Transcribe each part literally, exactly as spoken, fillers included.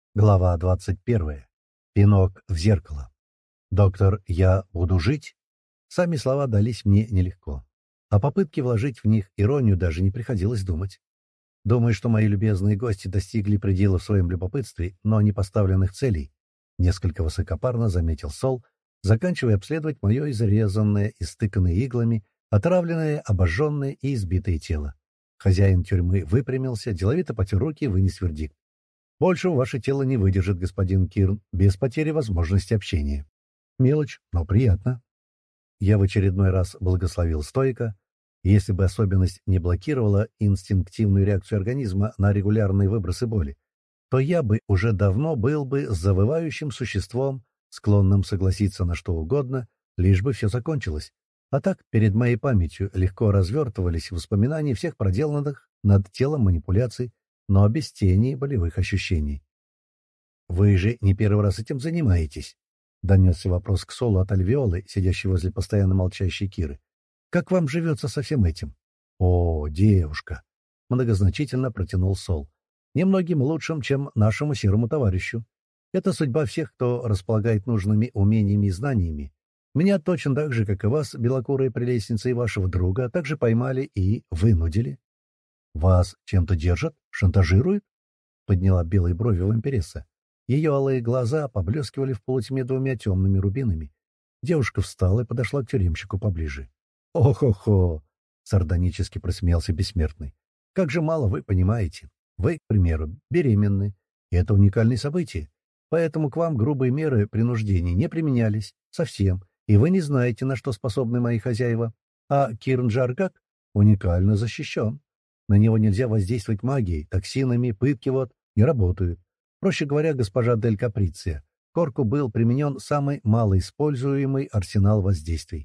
Глава двадцать первая. Пинок в зеркало. «Доктор, я буду жить?» Сами слова дались мне нелегко. О попытке вложить в них иронию даже не приходилось думать. Думаю, что мои любезные гости достигли предела в своем любопытстве, но не поставленных целей. Несколько высокопарно заметил Сол, заканчивая обследовать мое изрезанное, истыканное иглами, отравленное, обожженное и избитое тело. Хозяин тюрьмы выпрямился, деловито потер руки и вынес вердикт. Больше ваше тело не выдержит, господин Кирн, без потери возможности общения. Мелочь, но приятно. Я в очередной раз благословил стоика. Если бы особенность не блокировала инстинктивную реакцию организма на регулярные выбросы боли, то я бы уже давно был бы завывающим существом, склонным согласиться на что угодно, лишь бы все закончилось. А так, перед моей памятью легко развертывались воспоминания всех проделанных над телом манипуляций, но без тени болевых ощущений. «Вы же не первый раз этим занимаетесь», — донесся вопрос к Солу от Альвиолы, сидящей возле постоянно молчащей Киры. «Как вам живется со всем этим?» «О, девушка!» — многозначительно протянул Сол. «Немногим лучшим, чем нашему серому товарищу. Это судьба всех, кто располагает нужными умениями и знаниями. Меня точно так же, как и вас, белокурая прелестница и вашего друга, также поймали и вынудили». «Вас чем-то держат? Шантажируют?» — подняла белые брови вампиресса. Ее алые глаза поблескивали в полутьме двумя темными рубинами. Девушка встала и подошла к тюремщику поближе. «О-хо-хо!» — сардонически просмеялся бессмертный. «Как же мало вы понимаете. Вы, к примеру, беременны. И это уникальное событие. Поэтому к вам грубые меры принуждения не применялись. Совсем. И вы не знаете, на что способны мои хозяева. А Кирн Джаргак уникально защищен. На него нельзя воздействовать магией, токсинами, пытки вот не работают. Проще говоря, госпожа Дель Каприция, Корку был применен самый малоиспользуемый арсенал воздействий.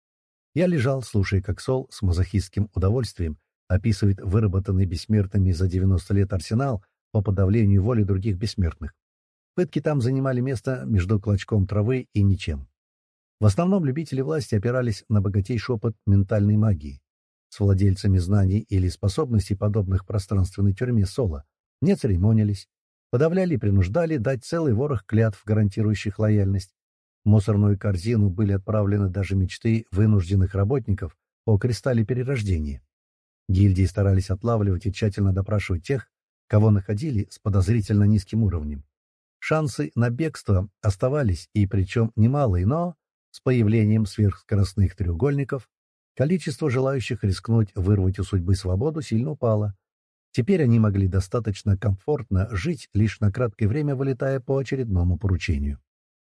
Я лежал, слушая, как Сол с мазохистским удовольствием описывает выработанный бессмертными за девяносто лет арсенал по подавлению воли других бессмертных. Пытки там занимали место между клочком травы и ничем. В основном любители власти опирались на богатейший опыт ментальной магии. С владельцами знаний или способностей, подобных пространственной тюрьме Сола, не церемонились, подавляли и принуждали дать целый ворох клятв, гарантирующих лояльность. В мусорную корзину были отправлены даже мечты вынужденных работников о кристалле перерождения. Гильдии старались отлавливать и тщательно допрашивать тех, кого находили с подозрительно низким уровнем. Шансы на бегство оставались, и причем немалые, но с появлением сверхскоростных треугольников количество желающих рискнуть вырвать у судьбы свободу сильно упало. Теперь они могли достаточно комфортно жить, лишь на краткое время вылетая по очередному поручению.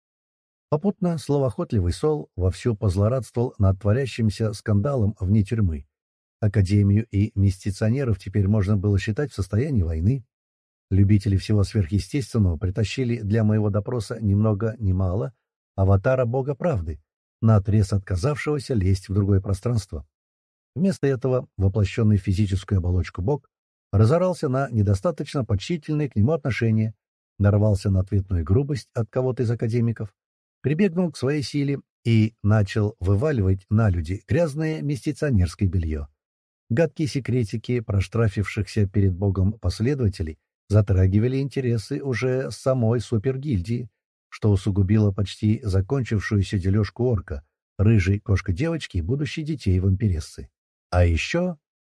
Попутно словоохотливый Сол вовсю позлорадствовал над творящимся скандалом вне тюрьмы. Академию и мистиционеров теперь можно было считать в состоянии войны. Любители всего сверхъестественного притащили для моего допроса ни много ни мало аватара бога правды, наотрез отказавшегося лезть в другое пространство. Вместо этого воплощенный в физическую оболочку бог разорался на недостаточно почтительные к нему отношения, нарвался на ответную грубость от кого-то из академиков, прибегнул к своей силе и начал вываливать на люди грязное мистиционерское белье. Гадкие секретики проштрафившихся перед богом последователей затрагивали интересы уже самой супергильдии, что усугубило почти закончившуюся дележку орка, рыжей кошка-девочки и будущих детей вампирессы. А еще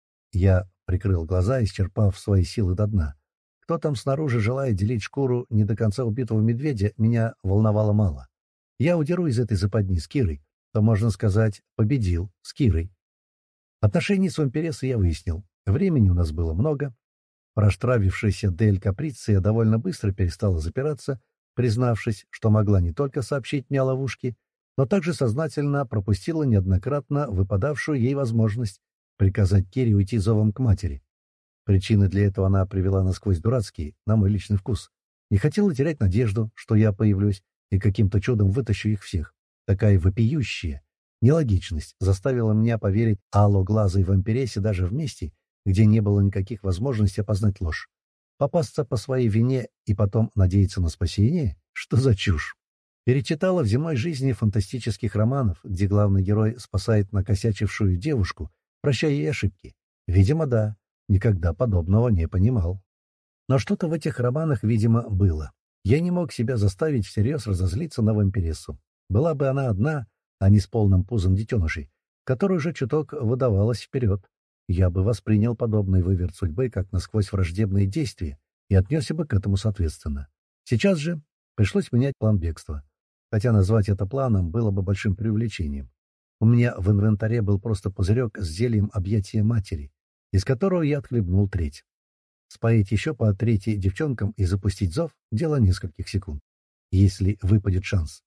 я прикрыл глаза, исчерпав свои силы до дна. Кто там снаружи желает делить шкуру не до конца убитого медведя, меня волновало мало. Я удеру из этой западни с Кирой, то, можно сказать, победил с Кирой. Отношения с вампирессой я выяснил. Времени у нас было много. Проштравившаяся Дель Каприция довольно быстро перестала запираться, признавшись, что могла не только сообщить мне о ловушке, но также сознательно пропустила неоднократно выпадавшую ей возможность приказать Кире уйти зовом к матери. Причины для этого она привела насквозь дурацкие, на мой личный вкус. Не хотела терять надежду, что я появлюсь и каким-то чудом вытащу их всех. Такая вопиющая нелогичность заставила меня поверить аллоглазой вампирессе даже в месте, где не было никаких возможностей опознать ложь. Попасться по своей вине и потом надеяться на спасение? Что за чушь? Перечитала в земной жизни фантастических романов, где главный герой спасает накосячившую девушку, прощая ей ошибки. Видимо, да. Никогда подобного не понимал. Но что-то в этих романах, видимо, было. Я не мог себя заставить всерьез разозлиться на вампирессу. Была бы она одна, а не с полным пузом детенышей, который уже чуток выдавалась вперед. Я бы воспринял подобный выверт судьбы как насквозь враждебные действия и отнесся бы к этому соответственно. Сейчас же пришлось менять план бегства. Хотя назвать это планом было бы большим преувеличением. У меня в инвентаре был просто пузырек с зельем объятия матери, из которого я отхлебнул треть. Споить еще по третьей девчонкам и запустить зов — дело нескольких секунд, если выпадет шанс.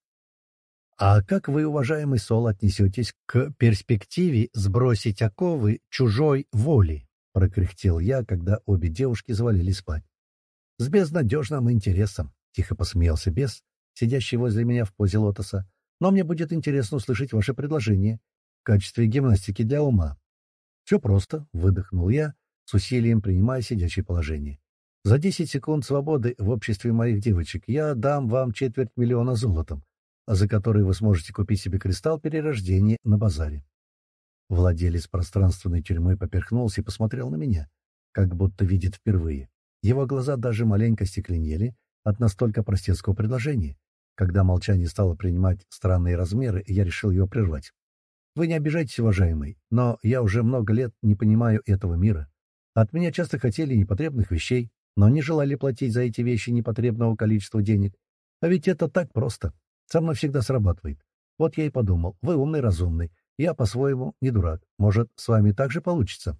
«А как вы, уважаемый Сол, отнесетесь к перспективе сбросить оковы чужой воли?» — прокряхтел я, когда обе девушки завалились спать. «С безнадежным интересом», — тихо посмеялся бес, сидящий возле меня в позе лотоса. «Но мне будет интересно услышать ваше предложение в качестве гимнастики для ума». «Все просто», — выдохнул я, с усилием принимая сидячее положение. «За десять секунд свободы в обществе моих девочек я дам вам четверть миллиона золотом, за который вы сможете купить себе кристалл перерождения на базаре». Владелец пространственной тюрьмы поперхнулся и посмотрел на меня, как будто видит впервые. Его глаза даже маленько стекленели от настолько простецкого предложения. Когда молчание стало принимать странные размеры, я решил его прервать. «Вы не обижайтесь, уважаемый, но я уже много лет не понимаю этого мира. От меня часто хотели непотребных вещей, но не желали платить за эти вещи непотребного количества денег. А ведь это так просто. Со мной всегда срабатывает. Вот я и подумал, вы умный, разумный. Я, по-своему, не дурак. Может, с вами так же получится?»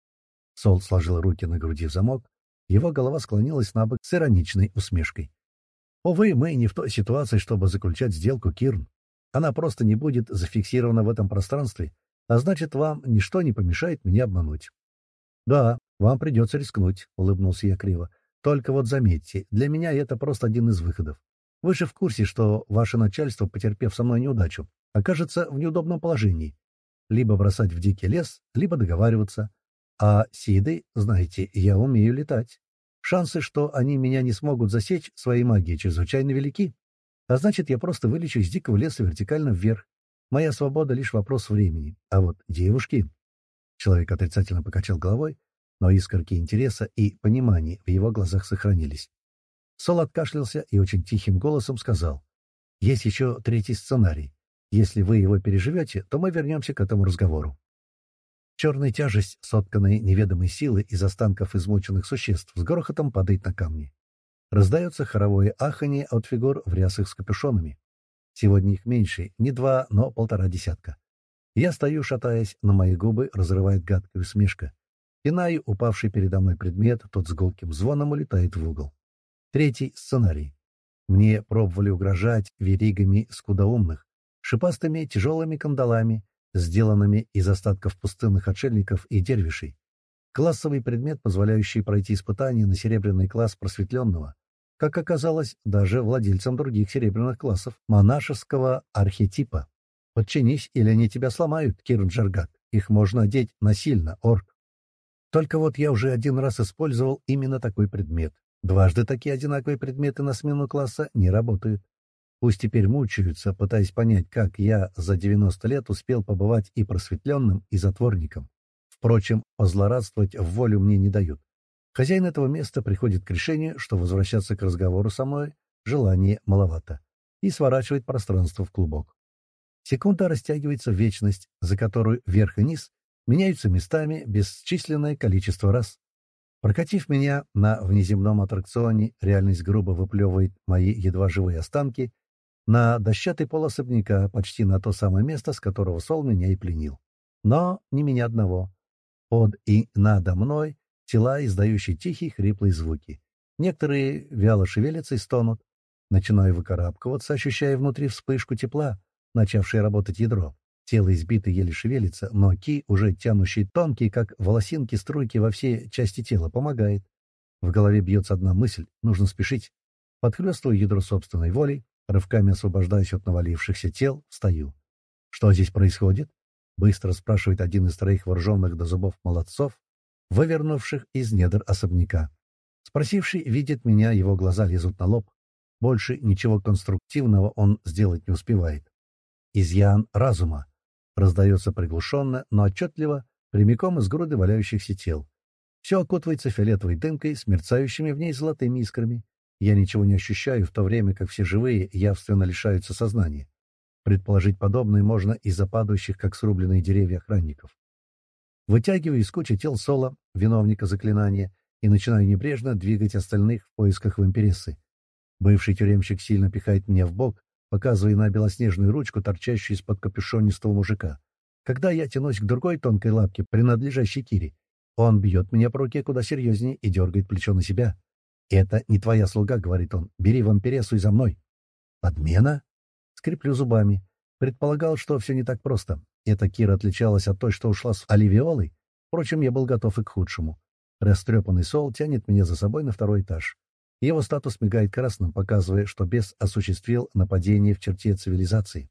Сол сложил руки на груди в замок. Его голова склонилась набок с ироничной усмешкой. «Увы, мы не в той ситуации, чтобы заключать сделку, Кирн. Она просто не будет зафиксирована в этом пространстве, а значит, вам ничто не помешает меня обмануть». «Да, вам придется рискнуть», — улыбнулся я криво. «Только вот заметьте, для меня это просто один из выходов. Вы же в курсе, что ваше начальство, потерпев со мной неудачу, окажется в неудобном положении. Либо бросать в дикий лес, либо договариваться. А сиды, знаете, я умею летать. Шансы, что они меня не смогут засечь своей магией, чрезвычайно велики. А значит, я просто вылечу из дикого леса вертикально вверх. Моя свобода — лишь вопрос времени. А вот девушки...» Человек отрицательно покачал головой, но искорки интереса и понимания в его глазах сохранились. Сол откашлялся и очень тихим голосом сказал: «Есть еще третий сценарий. Если вы его переживете, то мы вернемся к этому разговору». Черная тяжесть, сотканная неведомой силы из останков измученных существ, с грохотом падает на камни. Раздается хоровое аханье от фигур в рясах с капюшонами. Сегодня их меньше, не два, но полтора десятка. Я стою, шатаясь, на мои губы разрывает гадкая усмешка. Пинаю упавший передо мной предмет, тот с гулким звоном улетает в угол. Третий сценарий. Мне пробовали угрожать веригами скудоумных, шипастыми тяжелыми кандалами, сделанными из остатков пустынных отшельников и дервишей. Классовый предмет, позволяющий пройти испытание на серебряный класс просветленного, как оказалось, даже владельцам других серебряных классов монашеского архетипа. Подчинись, или они тебя сломают, Кирн Джаргак. Их можно одеть насильно, орк. Только вот я уже один раз использовал именно такой предмет. Дважды такие одинаковые предметы на смену класса не работают. Пусть теперь мучаются, пытаясь понять, как я за девяносто лет успел побывать и просветленным, и затворником. Впрочем, позлорадствовать в волю мне не дают. Хозяин этого места приходит к решению, что возвращаться к разговору со мной желания маловато, и сворачивает пространство в клубок. Секунда растягивается в вечность, за которую вверх и низ меняются местами бесчисленное количество раз. Прокатив меня на внеземном аттракционе, реальность грубо выплевывает мои едва живые останки на дощатый пол особняка, почти на то самое место, с которого Сол меня и пленил. Но не меня одного. Под и надо мной тела, издающие тихие хриплые звуки. Некоторые вяло шевелятся и стонут. Начинаю выкарабкиваться, ощущая внутри вспышку тепла, начавшее работать ядро. Тело избито еле шевелится, но ки, уже тянущий тонкие, как волосинки, струйки во все части тела, помогает. В голове бьется одна мысль — нужно спешить. Подхлёстываю ядро собственной волей, рывками освобождаюсь от навалившихся тел, встаю. «Что здесь происходит?» — быстро спрашивает один из троих вооруженных до зубов молодцов, вывернувших из недр особняка. Спросивший видит меня, его глаза лезут на лоб. Больше ничего конструктивного он сделать не успевает. «Изъян разума», — раздается приглушенно, но отчетливо, прямиком из груды валяющихся тел. Все окутывается фиолетовой дымкой с мерцающими в ней золотыми искрами. Я ничего не ощущаю, в то время как все живые явственно лишаются сознания. Предположить подобное можно из-за падающих, как срубленные деревья, охранников. Вытягиваю из кучи тел Соло, виновника заклинания, и начинаю небрежно двигать остальных в поисках вампирессы. Бывший тюремщик сильно пихает меня в бок, показывая на белоснежную ручку, торчащую из-под капюшонистого мужика. Когда я тянусь к другой тонкой лапке, принадлежащей Кире, он бьет меня по руке куда серьезнее и дергает плечо на себя. «Это не твоя слуга», — говорит он. «Бери вампирессу и за мной». «Подмена?» Скреплю зубами. Предполагал, что все не так просто. Эта Кира отличалась от той, что ушла с Оливиолой. Впрочем, я был готов и к худшему. Растрепанный Сол тянет меня за собой на второй этаж. Его статус мигает красным, показывая, что бес осуществил нападение в черте цивилизации.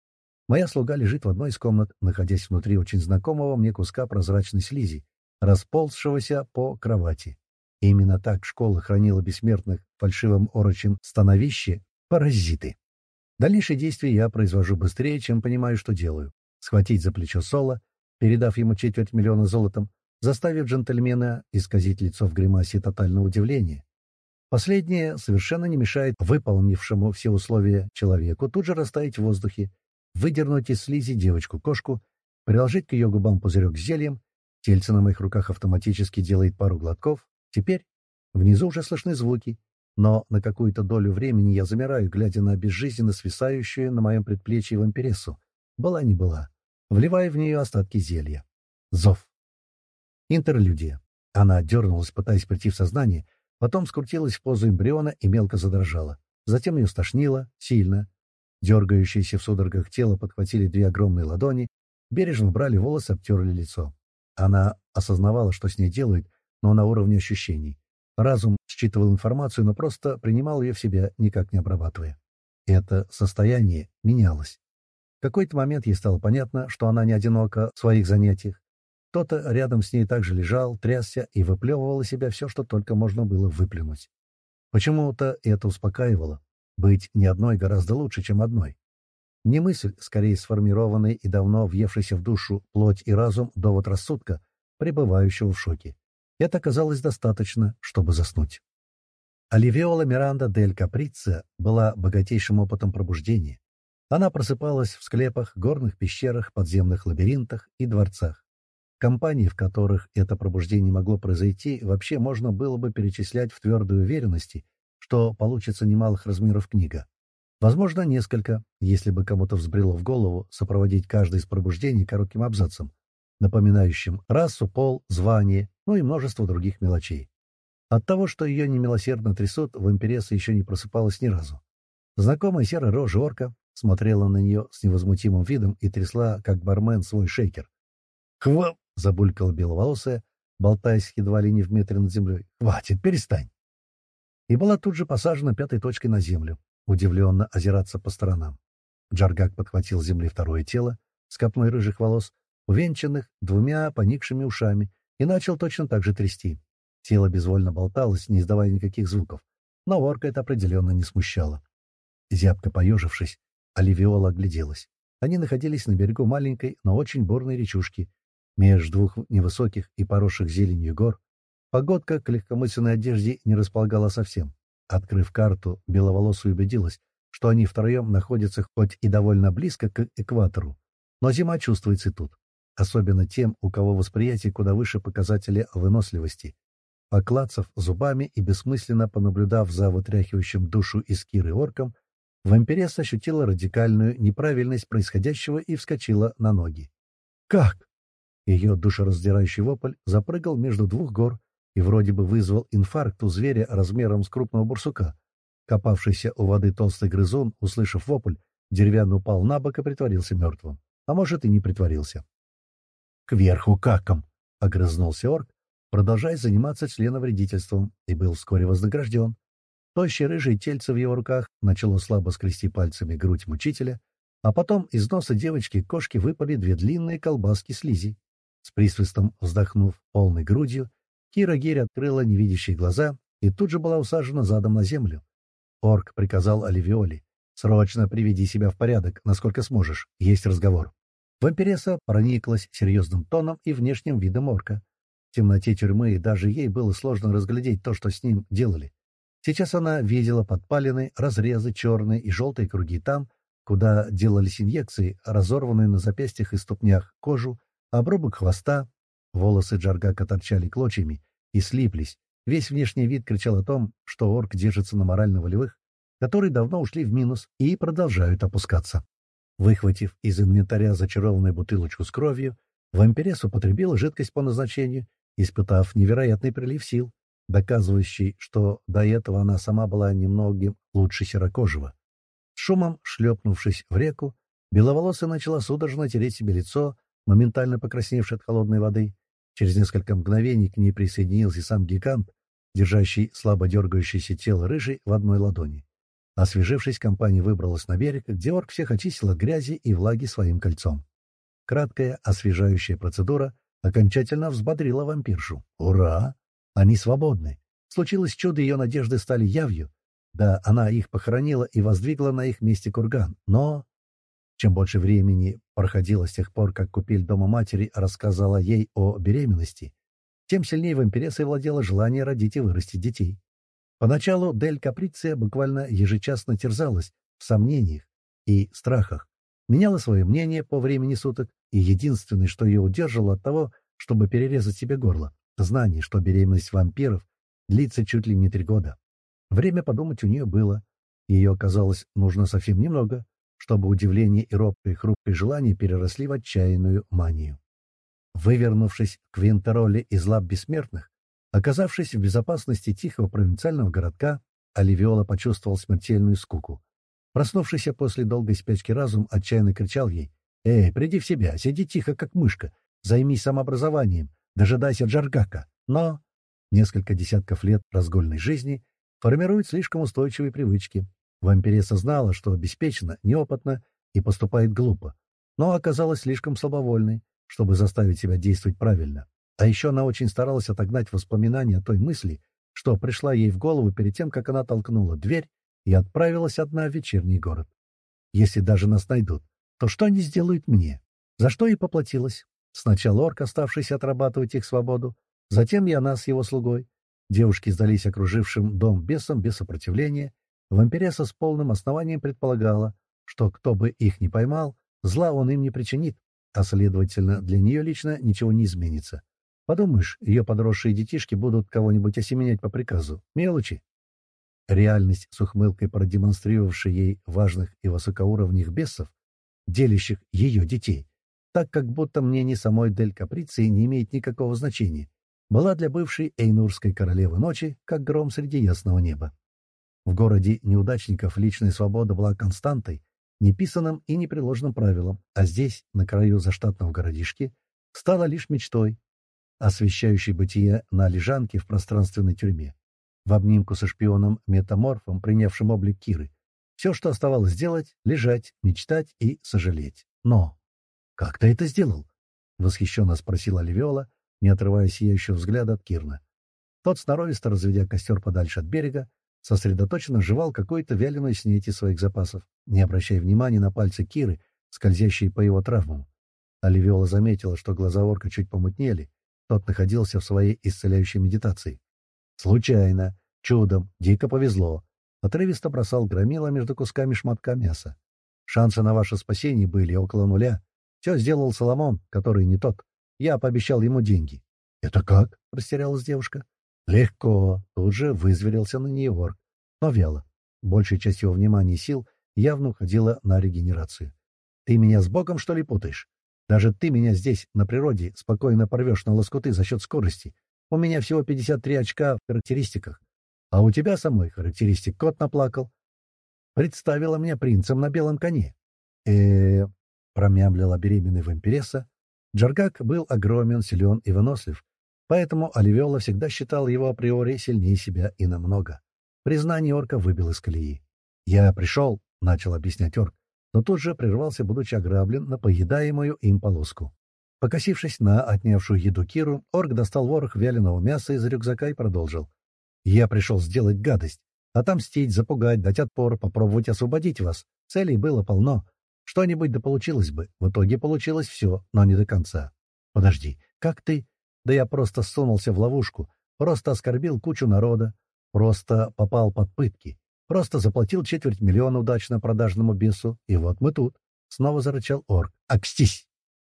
Моя слуга лежит в одной из комнат, находясь внутри очень знакомого мне куска прозрачной слизи, расползшегося по кровати. И именно так школа хранила бессмертных в фальшивом орочем становище паразиты. Дальнейшие действия я произвожу быстрее, чем понимаю, что делаю. Схватить за плечо Соло, передав ему четверть миллиона золотом, заставив джентльмена исказить лицо в гримасе тотального удивления. Последнее совершенно не мешает выполнившему все условия человеку тут же растаять в воздухе, выдернуть из слизи девочку-кошку, приложить к ее губам пузырек с зельем. Тельце на моих руках автоматически делает пару глотков. Теперь внизу уже слышны звуки, но на какую-то долю времени я замираю, глядя на безжизненно свисающую на моем предплечье вампирессу. Была не была. Вливая в нее остатки зелья. Зов. Интерлюдия. Она дернулась, пытаясь прийти в сознание, потом скрутилась в позу эмбриона и мелко задрожала. Затем ее стошнило, сильно. Дергающиеся в судорогах тело подхватили две огромные ладони, бережно брали волосы, обтерли лицо. Она осознавала, что с ней делают, но на уровне ощущений. Разум считывал информацию, но просто принимал ее в себя, никак не обрабатывая. Это состояние менялось. В какой-то момент ей стало понятно, что она не одинока в своих занятиях. Кто-то рядом с ней также лежал, трясся и выплевывал из себя все, что только можно было выплюнуть. Почему-то это успокаивало. Быть не одной гораздо лучше, чем одной. Не мысль, скорее сформированный и давно въевшийся в душу плоть и разум довод рассудка, пребывающего в шоке. Это казалось достаточно, чтобы заснуть. Оливиола Миранда дель Каприца была богатейшим опытом пробуждения. Она просыпалась в склепах, горных пещерах, подземных лабиринтах и дворцах. Компании, в которых это пробуждение могло произойти, вообще можно было бы перечислять в твердой уверенности, что получится немалых размеров книга. Возможно, несколько, если бы кому-то взбрело в голову сопроводить каждое из пробуждений коротким абзацем, напоминающим расу, пол, звание, ну и множество других мелочей. От того, что ее немилосердно трясут, вампиресса еще не просыпалась ни разу. Знакомая серая рожа орка смотрела на нее с невозмутимым видом и трясла, как бармен, свой шейкер. «Хва!» — забулькала беловолосая, болтаясь едва ли не в метре над землей. «Хватит, перестань!» И была тут же посажена пятой точкой на землю, удивленно озираться по сторонам. Джаргак подхватил с земли второе тело с копной рыжих волос, увенчанных двумя поникшими ушами, и начал точно так же трясти. Тело безвольно болталось, не издавая никаких звуков, но орка это определенно не смущало. Зябко поежившись, Оливиола огляделась. Они находились на берегу маленькой, но очень бурной речушки, меж двух невысоких и поросших зеленью гор. Погодка к легкомысленной одежде не располагала совсем. Открыв карту, беловолосая убедилась, что они втроем находятся хоть и довольно близко к экватору, но зима чувствуется и тут. Особенно тем, у кого восприятие куда выше показателя выносливости. Поклацав зубами и бессмысленно понаблюдав за вытряхивающим душу из Киры орком, вампиресса ощутила радикальную неправильность происходящего и вскочила на ноги. «Как?» Ее душераздирающий вопль запрыгал между двух гор и вроде бы вызвал инфаркт у зверя размером с крупного барсука. Копавшийся у воды толстый грызун, услышав вопль, деревянно упал на бок и притворился мертвым. А может, и не притворился. «Кверху каком!» — огрызнулся орк, продолжая заниматься членовредительством, и был вскоре вознагражден. Тощее рыжее тельце в его руках начало слабо скрести пальцами грудь мучителя, а потом из носа девочки-кошки выпали две длинные колбаски слизи. С присвистом вздохнув полной грудью, Кира Гирь открыла невидящие глаза и тут же была усажена задом на землю. Орк приказал Оливиоле: «Срочно приведи себя в порядок, насколько сможешь, есть разговор». Вампиресса прониклась серьезным тоном и внешним видом орка. В темноте тюрьмы даже ей было сложно разглядеть то, что с ним делали. Сейчас она видела подпалины, разрезы, черные и желтые круги там, куда делались инъекции, разорванную на запястьях и ступнях кожу, обрубок хвоста. Волосы Джаргака торчали клочьями и слиплись. Весь внешний вид кричал о том, что орк держится на морально-волевых, которые давно ушли в минус и продолжают опускаться. Выхватив из инвентаря зачарованную бутылочку с кровью, вампиресса употребила жидкость по назначению, испытав невероятный прилив сил, доказывающий, что до этого она сама была немногим лучше серокожего. С шумом шлепнувшись в реку, беловолосая начала судорожно тереть себе лицо, моментально покрасневшее от холодной воды. Через несколько мгновений к ней присоединился сам гигант, держащий слабо дергающееся тело рыжей в одной ладони. Освежившись, компания выбралась на берег, где орк всех очистил от грязи и влаги своим кольцом. Краткая освежающая процедура окончательно взбодрила вампиршу. Ура! Они свободны! Случилось чудо, ее надежды стали явью. Да, она их похоронила и воздвигла на их месте курган. Но чем больше времени проходило с тех пор, как купель дома матери рассказала ей о беременности, тем сильнее вампирессой владело желание родить и вырастить детей. Поначалу Дель Каприция буквально ежечасно терзалась в сомнениях и страхах, меняла свое мнение по времени суток, и единственное, что ее удерживало от того, чтобы перерезать себе горло — знание, что беременность вампиров длится чуть ли не три года. Время подумать у нее было. Ее оказалось нужно совсем немного, чтобы удивление и робкое и хрупкое желание переросли в отчаянную манию. Вывернувшись к Винтеролле из лап бессмертных, оказавшись в безопасности тихого провинциального городка, Оливиола почувствовал смертельную скуку. Проснувшийся после долгой спячки разум отчаянно кричал ей: «Эй, приди в себя, сиди тихо, как мышка, займись самообразованием, дожидайся Джаргака». Но несколько десятков лет разгульной жизни формируют слишком устойчивые привычки. Вампиресса знала, что обеспечена, неопытна и поступает глупо, но оказалась слишком слабовольной, чтобы заставить себя действовать правильно. А еще она очень старалась отогнать воспоминания о той мысли, что пришла ей в голову перед тем, как она толкнула дверь и отправилась одна в вечерний город. Если даже нас найдут, то что они сделают мне? За что и поплатилась? Сначала орк, оставшийся отрабатывать их свободу, затем и она с его слугой. Девушки сдались окружившим дом бесам без сопротивления. Вампиресса с полным основанием предполагала, что кто бы их ни поймал, зла он им не причинит, а, следовательно, для нее лично ничего не изменится. Подумаешь, ее подросшие детишки будут кого-нибудь осеменять по приказу. Мелочи. Реальность, с ухмылкой продемонстрировавшей ей важных и высокоуровневых бесов, делящих ее детей, так как будто мнение самой Дель Каприции не имеет никакого значения, была для бывшей эйнурской королевы ночи, как гром среди ясного неба. В городе неудачников личная свобода была константой, неписанным и непреложным правилом, а здесь, на краю заштатного городишки, стала лишь мечтой, освещающей бытие на лежанке в пространственной тюрьме, в обнимку со шпионом-метаморфом, принявшим облик Киры. Все, что оставалось сделать — лежать, мечтать и сожалеть. Но как ты это сделал? — восхищенно спросила Оливиола, не отрывая сияющего взгляда от Кирна. Тот, сноровисто разведя костер подальше от берега, сосредоточенно жевал какую-то вяленую снеть из своих запасов, не обращая внимания на пальцы Киры, скользящие по его травмам. Оливиола заметила, что глаза орка чуть помутнели. Тот находился в своей исцеляющей медитации. «Случайно, чудом, дико повезло», — отрывисто бросал громила между кусками шматка мяса. «Шансы на ваше спасение были около нуля. Все сделал Соломон, который не тот. Я пообещал ему деньги». «Это как?» — растерялась девушка. «Легко», — тут же вызверился на нее орк, но вяло. Большая часть его внимания и сил явно уходила на регенерацию. «Ты меня с Богом, что ли, путаешь? Даже ты меня здесь, на природе, спокойно порвешь на лоскуты за счет скорости. У меня всего пятьдесят три очка в характеристиках. А у тебя самой характеристик кот наплакал. Представила меня принцем на белом коне». э промямлила беременная вампиресса. Джаргак был огромен, силен и вынослив, поэтому Оливиола всегда считал его априори сильнее себя и намного. Признание орка выбил из колеи. «Я пришел», — начал объяснять орк, но тут же прервался, будучи ограблен на поедаемую им полоску. Покосившись на отнявшую еду Киру, орк достал ворох вяленого мяса из рюкзака и продолжил. «Я пришел сделать гадость, отомстить, запугать, дать отпор, попробовать освободить вас. Целей было полно. Что-нибудь да получилось бы. В итоге получилось все, но не до конца. Подожди, как ты? Да я просто сунулся в ловушку, просто оскорбил кучу народа. Просто попал под пытки. Просто заплатил четверть миллиона удачно продажному бесу, и вот мы тут. Снова зарычал орк. Акстись!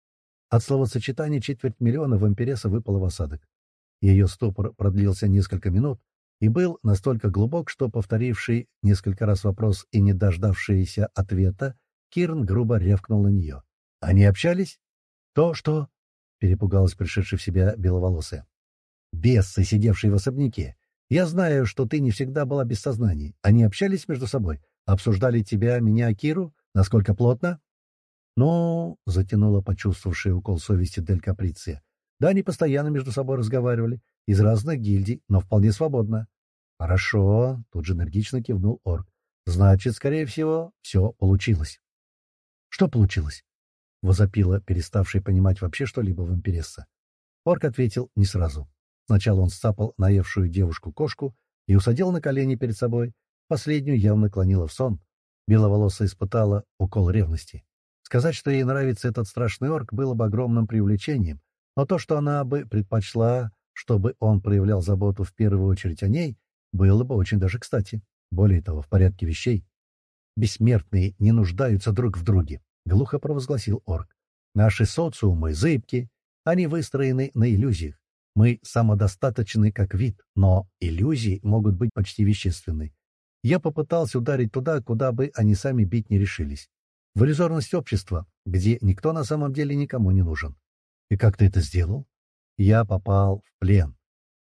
От словосочетания «четверть миллиона» вампиресса выпала в осадок. Ее ступор продлился несколько минут и был настолько глубок, что, повторивший несколько раз вопрос и не дождавшийся ответа, Кирн грубо рявкнул на нее. «Они общались?» «То, что...» — перепугалась пришедшая в себя беловолосая. «Бесы, сидевшие в особняке. Я знаю, что ты не всегда была без сознания. Они общались между собой? Обсуждали тебя, меня, Киру? Насколько плотно?» «Ну...» — затянула почувствовавшая укол совести Дель Каприция. «Да, они постоянно между собой разговаривали. Из разных гильдий, но вполне свободно». «Хорошо», — тут же энергично кивнул орк. «Значит, скорее всего, все получилось». «Что получилось?» — возопила переставшая понимать вообще что-либо вампиресса. Орк ответил не сразу. Сначала он сцапал наевшую девушку-кошку и усадил на колени перед собой. Последнюю явно клонила в сон. Беловолосая испытала укол ревности. Сказать, что ей нравится этот страшный орк, было бы огромным преувеличением, но то, что она бы предпочла, чтобы он проявлял заботу в первую очередь о ней, было бы очень даже кстати. Более того, в порядке вещей. «Бессмертные не нуждаются друг в друге», — глухо провозгласил орк. «Наши социумы зыбки, они выстроены на иллюзиях. Мы самодостаточны как вид, но иллюзии могут быть почти вещественны. Я попытался ударить туда, куда бы они сами бить не решились. В иллюзорность общества, где никто на самом деле никому не нужен. И как ты это сделал? Я попал в плен.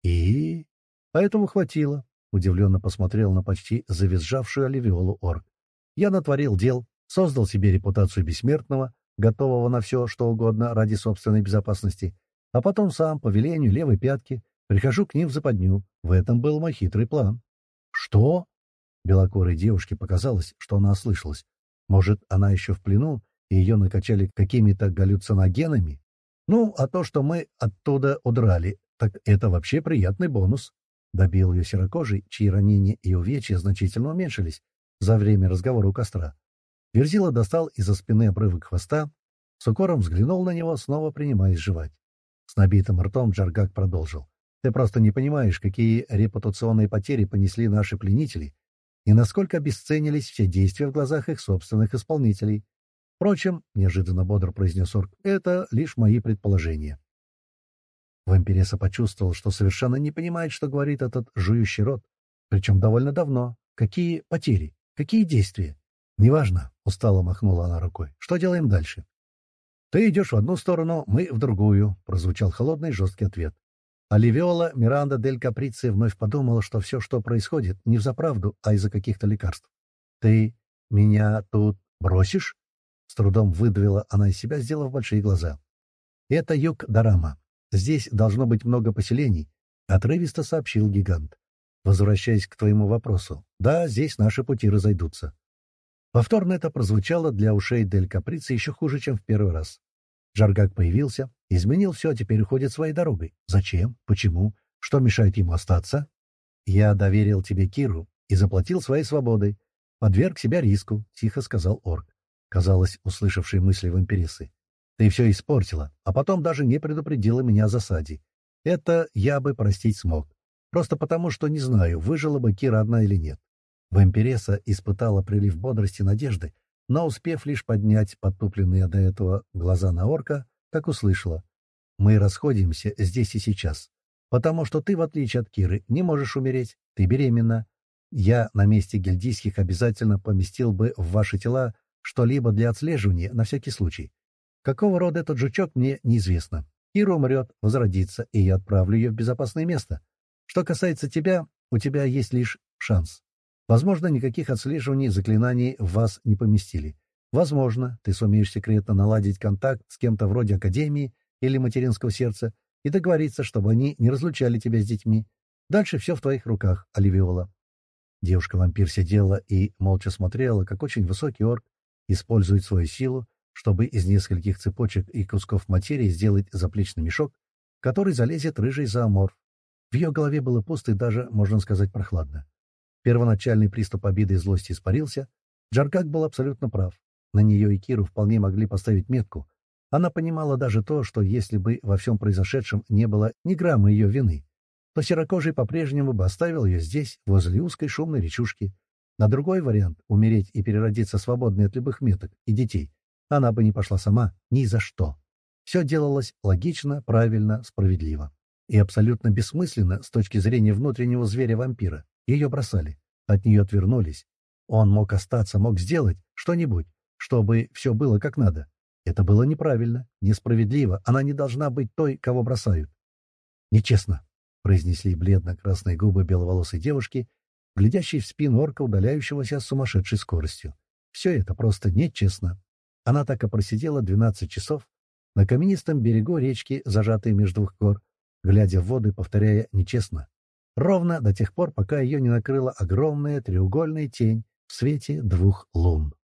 И... Поэтому хватило. Удивленно посмотрел на почти завизжавшую Оливиолу орк. Я натворил дел, создал себе репутацию бессмертного, готового на все, что угодно ради собственной безопасности, а потом сам, по велению левой пятки, прихожу к ним в западню. В этом был мой хитрый план. Что? Белокурой девушке показалось, что она ослышалась. Может, она еще в плену, и ее накачали какими-то галлюциногенами? Ну, а то, что мы оттуда удрали, так это вообще приятный бонус. Добил ее серокожий, чьи ранения и увечья значительно уменьшились за время разговора у костра. Верзила достал из-за спины обрывок хвоста, с укором взглянул на него, снова принимаясь жевать. С набитым ртом Джаргак продолжил. «Ты просто не понимаешь, какие репутационные потери понесли наши пленители, и насколько обесценились все действия в глазах их собственных исполнителей. Впрочем, — неожиданно бодро произнес орк, — это лишь мои предположения». Вампиресса почувствовал, что совершенно не понимает, что говорит этот жующий рот, причем довольно давно. Какие потери? Какие действия? «Неважно», — устало махнула она рукой. «Что делаем дальше?» «Ты идешь в одну сторону, мы в другую», — прозвучал холодный жесткий ответ. Оливиола Миранда дель Каприция вновь подумала, что все, что происходит, не взаправду, а из-за каких-то лекарств. «Ты меня тут бросишь?» С трудом выдавила она из себя, сделав большие глаза. «Это юг Дарама. Здесь должно быть много поселений», — отрывисто сообщил гигант. «Возвращаясь к твоему вопросу, да, здесь наши пути разойдутся». Повторно это прозвучало для ушей Дель Каприцы еще хуже, чем в первый раз. Джаргак появился, изменил все, а теперь уходит своей дорогой. Зачем? Почему? Что мешает ему остаться? «Я доверил тебе Киру и заплатил своей свободой. Подверг себя риску», — тихо сказал орк, казалось, услышавший мысли вампирисы. «Ты все испортила, а потом даже не предупредила меня о засаде. Это я бы простить смог. Просто потому, что не знаю, выжила бы Кира одна или нет». Вампиресса испытала прилив бодрости и надежды, но, успев лишь поднять потупленные до этого глаза на орка, как услышала: «Мы расходимся здесь и сейчас, потому что ты, в отличие от Киры, не можешь умереть, ты беременна. Я на месте гильдийских обязательно поместил бы в ваши тела что-либо для отслеживания на всякий случай. Какого рода этот жучок, мне неизвестно. Кира умрет, возродится, и я отправлю ее в безопасное место. Что касается тебя, у тебя есть лишь шанс. Возможно, никаких отслеживаний заклинаний в вас не поместили. Возможно, ты сумеешь секретно наладить контакт с кем-то вроде Академии или Материнского сердца и договориться, чтобы они не разлучали тебя с детьми. Дальше все в твоих руках, Оливиола». Девушка-вампир сидела и молча смотрела, как очень высокий орк использует свою силу, чтобы из нескольких цепочек и кусков материи сделать заплечный мешок, в который залезет рыжий зооморф. В ее голове было пусто и даже, можно сказать, прохладно. Первоначальный приступ обиды и злости испарился. Джаргак был абсолютно прав. На нее и Киру вполне могли поставить метку. Она понимала даже то, что если бы во всем произошедшем не было ни грамма ее вины, то Серокожий по-прежнему бы оставил ее здесь, возле узкой шумной речушки. На другой вариант — умереть и переродиться свободной от любых меток и детей — она бы не пошла сама ни за что. Все делалось логично, правильно, справедливо. И абсолютно бессмысленно с точки зрения внутреннего зверя-вампира. Ее бросали, от нее отвернулись. Он мог остаться, мог сделать что-нибудь, чтобы все было как надо. Это было неправильно, несправедливо. Она не должна быть той, кого бросают. «Нечестно», — произнесли бледно-красные губы беловолосой девушки, глядящей в спину орка, удаляющегося с сумасшедшей скоростью. Все это просто нечестно. Она так и просидела двенадцать часов на каменистом берегу речки, зажатой между двух гор, глядя в воду и повторяя «нечестно». Ровно до тех пор, пока ее не накрыла огромная треугольная тень в свете двух лун.